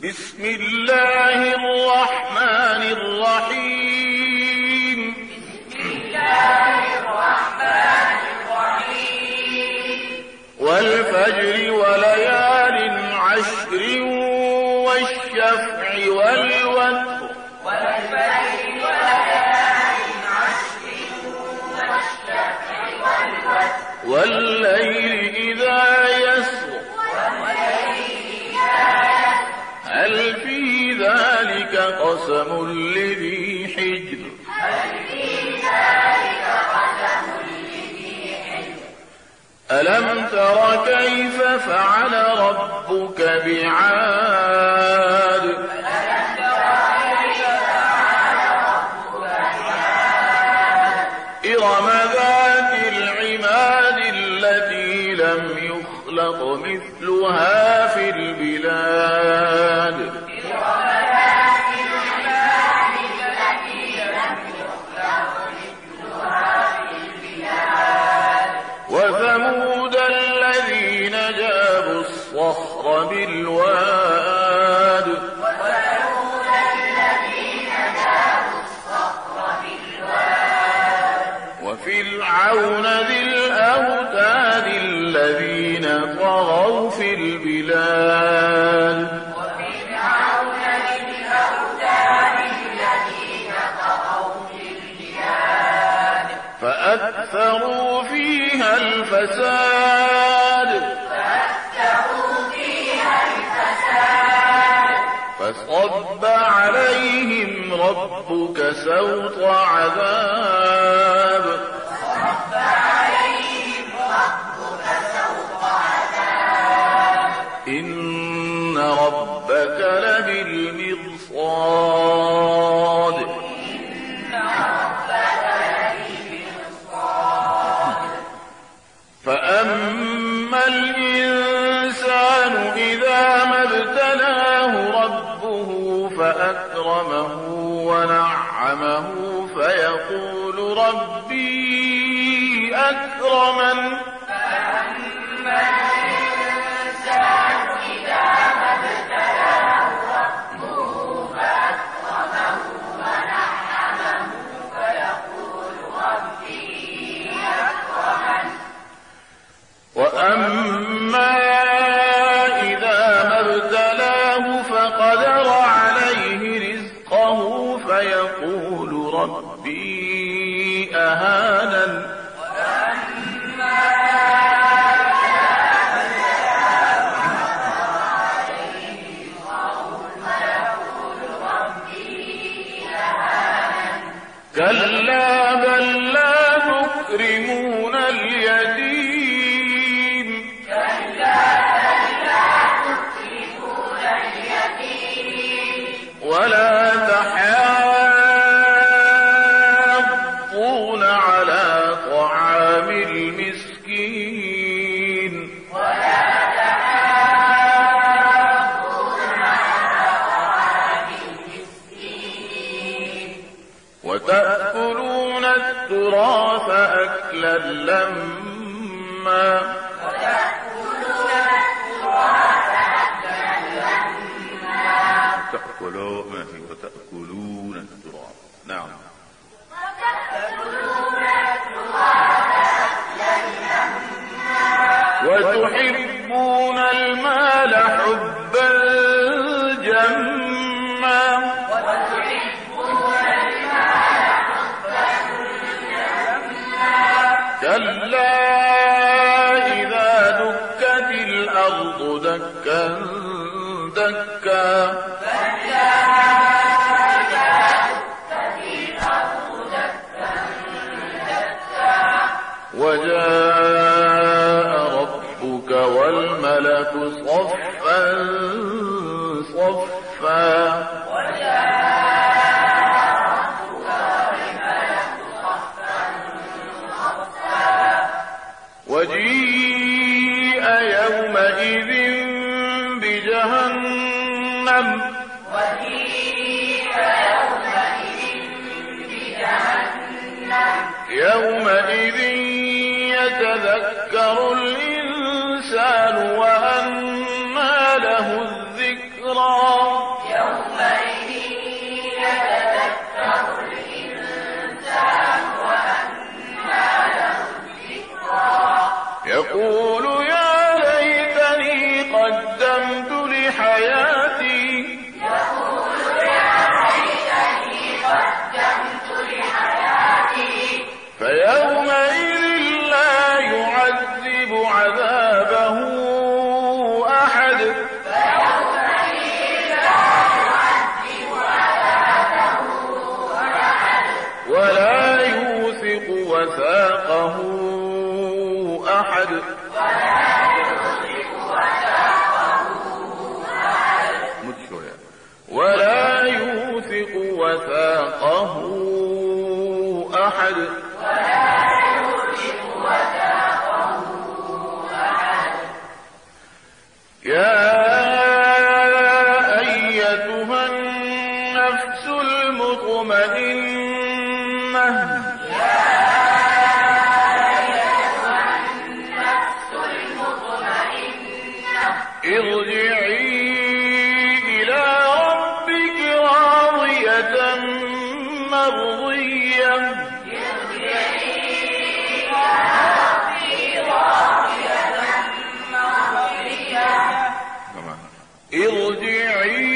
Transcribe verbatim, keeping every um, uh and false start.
بسم الله الرحمن الرحيم بسم الله الرحمن الرحيم والفجر وليال عشر والشفع والوتر والفجر وليال عشر والشفع والوتر والليل إذا يسر هل في ذلك قسم لذي حجر هل في ذلك قسم لذي حجر ألم تر كيف فعل ربك بعاد ألم تر كيف فعل ربك بعاد إرم ذات العماد التي لم يخلق مثلها في البلاد وثمود الذين جابوا الصخر بالواد وثمود الذين جابوا الصخر بالواد وفرعون ذي الأوتاد الذين طغوا في البلاد وفرعون ذي الأوتاد الذين طغوا في البلاد فأكثروا فيها الفساد فأكثروا فيها الفساد فصب عليهم ربك سوط عذاب صب عليهم ربك سوط عذاب إن ربك لبالمرصاد إن ربك لبالمرصاد فأما الإنسان إذا ما ابتلاه ربه فأكرمه ونعمه فيقول ربي أكرمن فأما الإنسان إذا ما ابتلاه ربه فأكرمه ونعمه فيقول ربي أكرمن وأما إذا ما ابتلاه فقدر عليه رزقه فيقول ربي أهانن كلا بل لا تكرمون اليتيم ولا تحاضون على طعام المسكين وتأكلون التراث أكلا لما تأكلون وتأكلون التراث نعم وتحبون المال حبا جما كلا إذا دكت الأرض دكا دكا وجاء ربك والملك صفا صفا وجيء يومئذ بجهنم يومئذ يتذكر الإنسان وأنى له الذكرى ولا يوثق وثاقه أحد ولا يوثق وثاقه أحد. يا أيتها النفس المطمئنة يا أيتها النفس المطمئنة ارجعي إلى ربك راضية مرضية ارجعي إلى ربك راضية مرضية ارجعي